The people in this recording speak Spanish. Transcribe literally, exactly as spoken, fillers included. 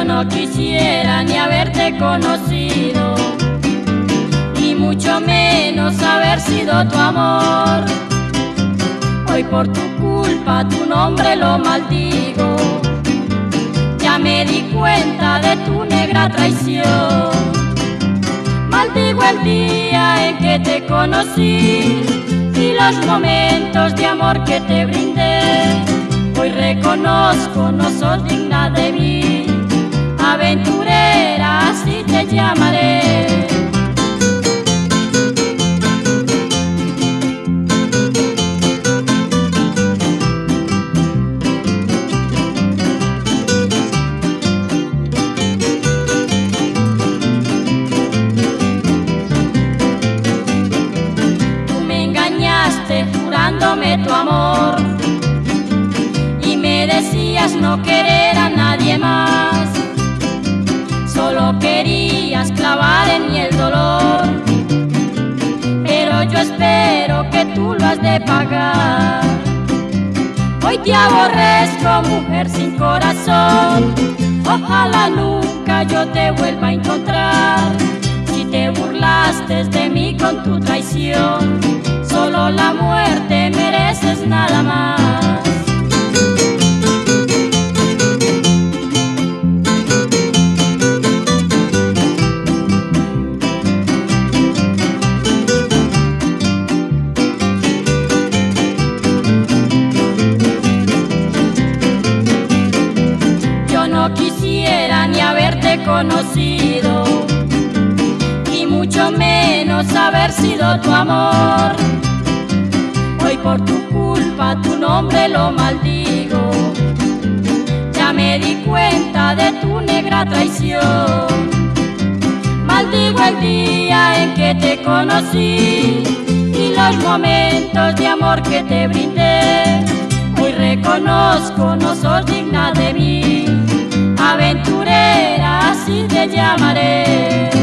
no quisiera ni haberte conocido, ni mucho menos haber sido tu amor. Hoy por tu culpa tu nombre lo maldigo, ya me di cuenta de tu negra traición. Maldigo el día en que te conocí y los momentos de amor que te brindé. Hoy reconozco no sos digna de mí, aventurera así te llamaré. Jurándome tu amor y me decías no querer a nadie más, solo querías clavar en mí el dolor, pero yo espero que tú lo has de pagar. Hoy te aborrezco, mujer sin corazón, ojalá nunca yo te vuelva a encontrar. Si te burlaste de mí con tu traición, solo la muerte mereces, nada más. Yo no quisiera ni haberte conocido, ni mucho menos haber sido tu amor. Hoy por tu culpa tu nombre lo maldigo, ya me di cuenta de tu negra traición. Maldigo el día en que te conocí y los momentos de amor que te brindé. Hoy reconozco no sos digna de mí, aventurera así te llamaré.